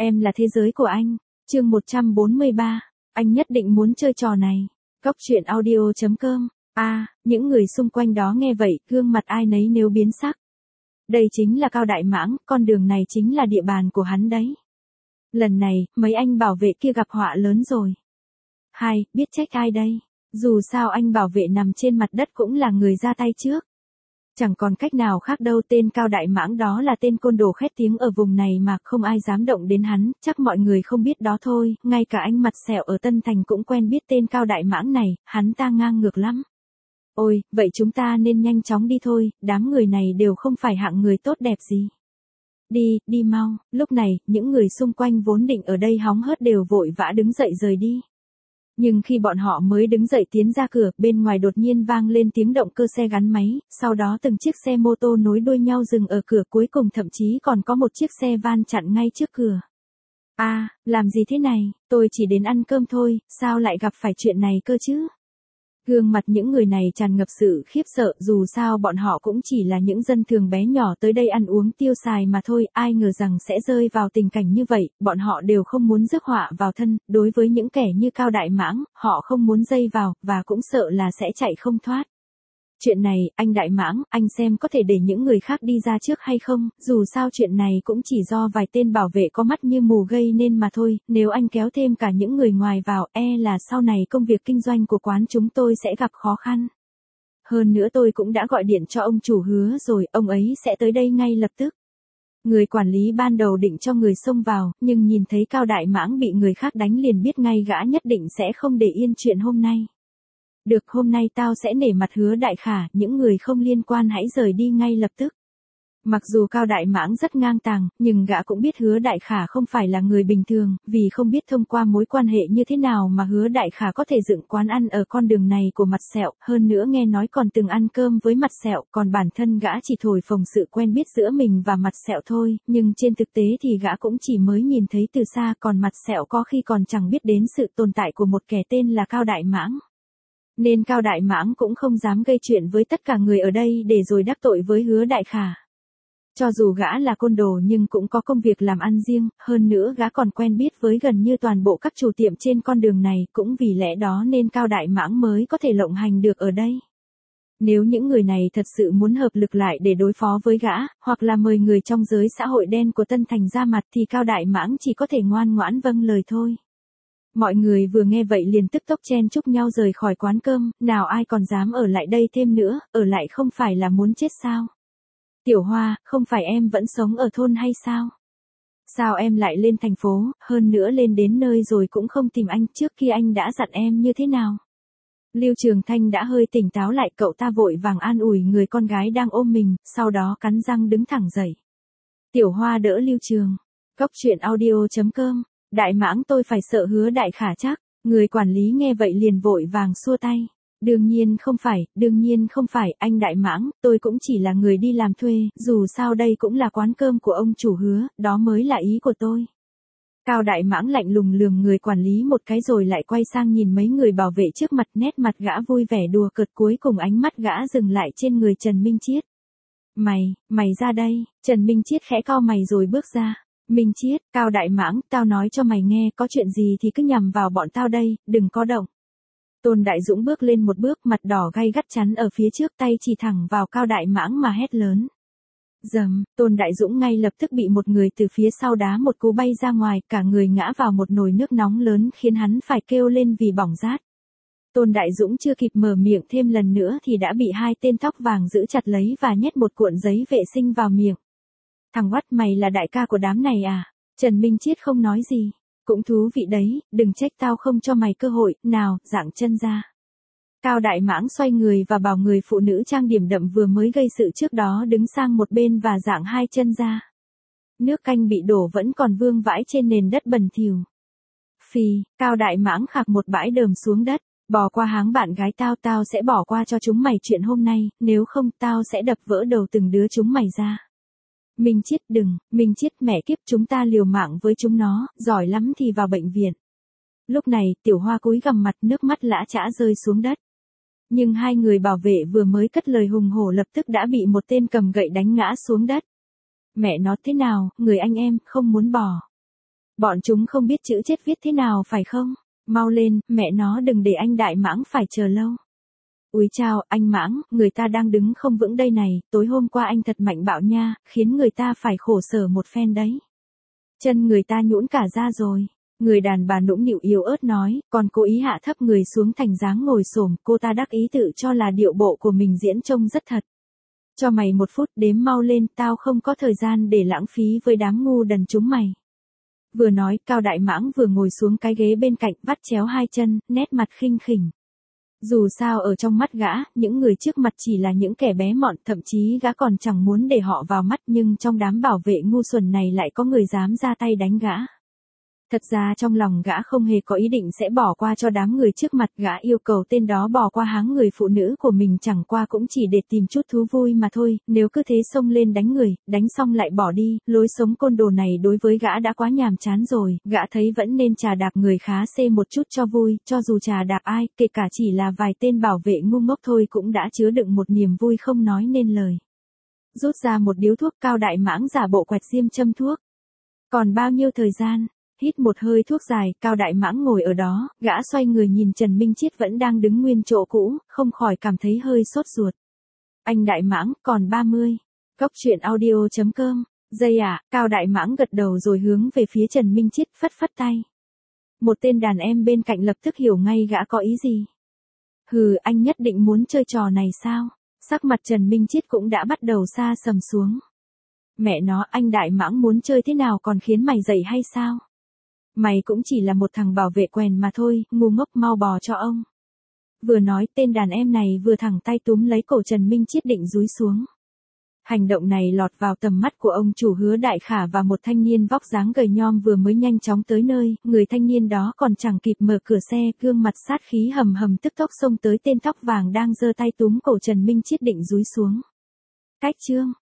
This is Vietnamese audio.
Em là thế giới của anh. Chương 143. Anh nhất định muốn chơi trò này. Góc truyện audio.com. Những người xung quanh đó nghe vậy, gương mặt ai nấy nếu biến sắc. Đây chính là Cao Đại Mãng, con đường này chính là địa bàn của hắn đấy. Lần này, mấy anh bảo vệ kia gặp họa lớn rồi. Biết trách ai đây? Dù sao anh bảo vệ nằm trên mặt đất cũng là người ra tay trước. Chẳng còn cách nào khác đâu, tên Cao Đại Mãng đó là tên côn đồ khét tiếng ở vùng này mà không ai dám động đến hắn, chắc mọi người không biết đó thôi, ngay cả anh mặt sẹo ở Tân Thành cũng quen biết tên Cao Đại Mãng này, hắn ta ngang ngược lắm. Ôi, vậy chúng ta nên nhanh chóng đi thôi, đám người này đều không phải hạng người tốt đẹp gì. Đi mau. Lúc này, những người xung quanh vốn định ở đây hóng hớt đều vội vã đứng dậy rời đi. Nhưng khi bọn họ mới đứng dậy tiến ra cửa, bên ngoài đột nhiên vang lên tiếng động cơ xe gắn máy, sau đó từng chiếc xe mô tô nối đuôi nhau dừng ở cửa, cuối cùng thậm chí còn có một chiếc xe van chặn ngay trước cửa. Làm gì thế này, tôi chỉ đến ăn cơm thôi, sao lại gặp phải chuyện này cơ chứ? Gương mặt những người này tràn ngập sự khiếp sợ, dù sao bọn họ cũng chỉ là những dân thường bé nhỏ tới đây ăn uống tiêu xài mà thôi, ai ngờ rằng sẽ rơi vào tình cảnh như vậy, bọn họ đều không muốn rước họa vào thân, đối với những kẻ như Cao Đại Mãng, họ không muốn dây vào, và cũng sợ là sẽ chạy không thoát. Chuyện này, anh Đại Mãng, anh xem có thể để những người khác đi ra trước hay không, dù sao chuyện này cũng chỉ do vài tên bảo vệ có mắt như mù gây nên mà thôi, nếu anh kéo thêm cả những người ngoài vào, là sau này công việc kinh doanh của quán chúng tôi sẽ gặp khó khăn. Hơn nữa tôi cũng đã gọi điện cho ông chủ Hứa rồi, ông ấy sẽ tới đây ngay lập tức. Người quản lý ban đầu định cho người xông vào, nhưng nhìn thấy Cao Đại Mãng bị người khác đánh liền biết ngay gã nhất định sẽ không để yên chuyện hôm nay. Được, hôm nay tao sẽ nể mặt Hứa Đại Khả, những người không liên quan hãy rời đi ngay lập tức. Mặc dù Cao Đại Mãng rất ngang tàng, nhưng gã cũng biết Hứa Đại Khả không phải là người bình thường, vì không biết thông qua mối quan hệ như thế nào mà Hứa Đại Khả có thể dựng quán ăn ở con đường này của Mặt Sẹo, hơn nữa nghe nói còn từng ăn cơm với Mặt Sẹo, còn bản thân gã chỉ thổi phồng sự quen biết giữa mình và Mặt Sẹo thôi, nhưng trên thực tế thì gã cũng chỉ mới nhìn thấy từ xa, còn Mặt Sẹo có khi còn chẳng biết đến sự tồn tại của một kẻ tên là Cao Đại Mãng. Nên Cao Đại Mãng cũng không dám gây chuyện với tất cả người ở đây để rồi đắc tội với Hứa Đại Khả. Cho dù gã là côn đồ nhưng cũng có công việc làm ăn riêng, hơn nữa gã còn quen biết với gần như toàn bộ các chủ tiệm trên con đường này, cũng vì lẽ đó nên Cao Đại Mãng mới có thể lộng hành được ở đây. Nếu những người này thật sự muốn hợp lực lại để đối phó với gã, hoặc là mời người trong giới xã hội đen của Tân Thành ra mặt thì Cao Đại Mãng chỉ có thể ngoan ngoãn vâng lời thôi. Mọi người vừa nghe vậy liền tức tốc chen chúc nhau rời khỏi quán cơm, nào ai còn dám ở lại đây thêm nữa, ở lại không phải là muốn chết sao? Tiểu Hoa, không phải em vẫn sống ở thôn hay sao? Sao em lại lên thành phố, hơn nữa lên đến nơi rồi cũng không tìm anh, trước kia anh đã dặn em như thế nào? Lưu Trường Thanh đã hơi tỉnh táo lại, cậu ta vội vàng an ủi người con gái đang ôm mình, sau đó cắn răng đứng thẳng dậy. Tiểu Hoa đỡ Lưu Trường. Góc truyện audio.com. Đại Mãng, tôi phải sợ Hứa Đại Khả chắc. Người quản lý nghe vậy liền vội vàng xua tay. Đương nhiên không phải, anh Đại Mãng, tôi cũng chỉ là người đi làm thuê, dù sao đây cũng là quán cơm của ông chủ Hứa, đó mới là ý của tôi. Cao Đại Mãng lạnh lùng lườm người quản lý một cái rồi lại quay sang nhìn mấy người bảo vệ trước mặt, nét mặt gã vui vẻ đùa cợt, cuối cùng ánh mắt gã dừng lại trên người Trần Minh Chiết. Mày ra đây, Trần Minh Chiết khẽ cau mày rồi bước ra. Minh Chiết, Cao Đại Mãng, tao nói cho mày nghe, có chuyện gì thì cứ nhằm vào bọn tao đây, đừng có động. Tôn Đại Dũng bước lên một bước, mặt đỏ gay gắt chắn ở phía trước, tay chỉ thẳng vào Cao Đại Mãng mà hét lớn. Dầm, Tôn Đại Dũng ngay lập tức bị một người từ phía sau đá một cú bay ra ngoài, cả người ngã vào một nồi nước nóng lớn khiến hắn phải kêu lên vì bỏng rát. Tôn Đại Dũng chưa kịp mở miệng thêm lần nữa thì đã bị hai tên tóc vàng giữ chặt lấy và nhét một cuộn giấy vệ sinh vào miệng. Thằng oắt, mày là đại ca của đám này à? Trần Minh Chiết không nói gì. Cũng thú vị đấy, đừng trách tao không cho mày cơ hội, nào, dạng chân ra. Cao Đại Mãng xoay người và bảo người phụ nữ trang điểm đậm vừa mới gây sự trước đó đứng sang một bên và dạng hai chân ra. Nước canh bị đổ vẫn còn vương vãi trên nền đất bẩn thỉu. Phì, Cao Đại Mãng khạc một bãi đờm xuống đất. Bỏ qua háng bạn gái tao sẽ bỏ qua cho chúng mày chuyện hôm nay, nếu không tao sẽ đập vỡ đầu từng đứa chúng mày ra. Minh Chiết đừng, Minh Chiết, mẹ kiếp, chúng ta liều mạng với chúng nó, giỏi lắm thì vào bệnh viện. Lúc này, Tiểu Hoa cúi gằm mặt, nước mắt lã chã rơi xuống đất. Nhưng hai người bảo vệ vừa mới cất lời hùng hổ lập tức đã bị một tên cầm gậy đánh ngã xuống đất. Mẹ nó thế nào, người anh em, không muốn bỏ. Bọn chúng không biết chữ chết viết thế nào phải không? Mau lên, mẹ nó đừng để anh Đại Mãng phải chờ lâu. Úi chào, anh Mãng, người ta đang đứng không vững đây này, tối hôm qua anh thật mạnh bạo nha, khiến người ta phải khổ sở một phen đấy. Chân người ta nhũn cả ra rồi. Người đàn bà nũng nịu yếu ớt nói, còn cố ý hạ thấp người xuống thành dáng ngồi xổm, cô ta đắc ý tự cho là điệu bộ của mình diễn trông rất thật. Cho mày 1 phút đếm mau lên, tao không có thời gian để lãng phí với đám ngu đần chúng mày. Vừa nói, Cao Đại Mãng vừa ngồi xuống cái ghế bên cạnh, vắt chéo 2 chân, nét mặt khinh khỉnh. Dù sao ở trong mắt gã, những người trước mặt chỉ là những kẻ bé mọn, thậm chí gã còn chẳng muốn để họ vào mắt, nhưng trong đám bảo vệ ngu xuẩn này lại có người dám ra tay đánh gã. Thật ra trong lòng gã không hề có ý định sẽ bỏ qua cho đám người trước mặt, gã yêu cầu tên đó bỏ qua háng người phụ nữ của mình chẳng qua cũng chỉ để tìm chút thú vui mà thôi, nếu cứ thế xông lên đánh người, đánh xong lại bỏ đi, lối sống côn đồ này đối với gã đã quá nhàm chán rồi, gã thấy vẫn nên chà đạp người khá xê một chút cho vui, cho dù chà đạp ai, kể cả chỉ là vài tên bảo vệ ngu ngốc thôi cũng đã chứa đựng một niềm vui không nói nên lời. Rút ra một điếu thuốc, Cao Đại Mãng giả bộ quẹt diêm châm thuốc. Còn bao nhiêu thời gian? Hít một hơi thuốc dài, Cao Đại Mãng ngồi ở đó, gã xoay người nhìn Trần Minh Chiết vẫn đang đứng nguyên chỗ cũ, không khỏi cảm thấy hơi sốt ruột. Anh Đại Mãng, còn 30. Cốc truyện audio.com. Dây à, Cao Đại Mãng gật đầu rồi hướng về phía Trần Minh Chiết phất phất tay. Một tên đàn em bên cạnh lập tức hiểu ngay gã có ý gì. Hừ, anh nhất định muốn chơi trò này sao? Sắc mặt Trần Minh Chiết cũng đã bắt đầu xa sầm xuống. Mẹ nó, anh Đại Mãng muốn chơi thế nào còn khiến mày dậy hay sao? Mày cũng chỉ là một thằng bảo vệ quèn mà thôi, ngu ngốc, mau bò cho ông. Vừa nói, tên đàn em này vừa thẳng tay túm lấy cổ Trần Minh Chiết định dúi xuống. Hành động này lọt vào tầm mắt của ông chủ Hứa Đại Khả và một thanh niên vóc dáng gầy nhom vừa mới nhanh chóng tới nơi, người thanh niên đó còn chẳng kịp mở cửa xe, gương mặt sát khí hầm hầm tức tốc xông tới tên tóc vàng đang giơ tay túm cổ Trần Minh Chiết định dúi xuống. Cách chương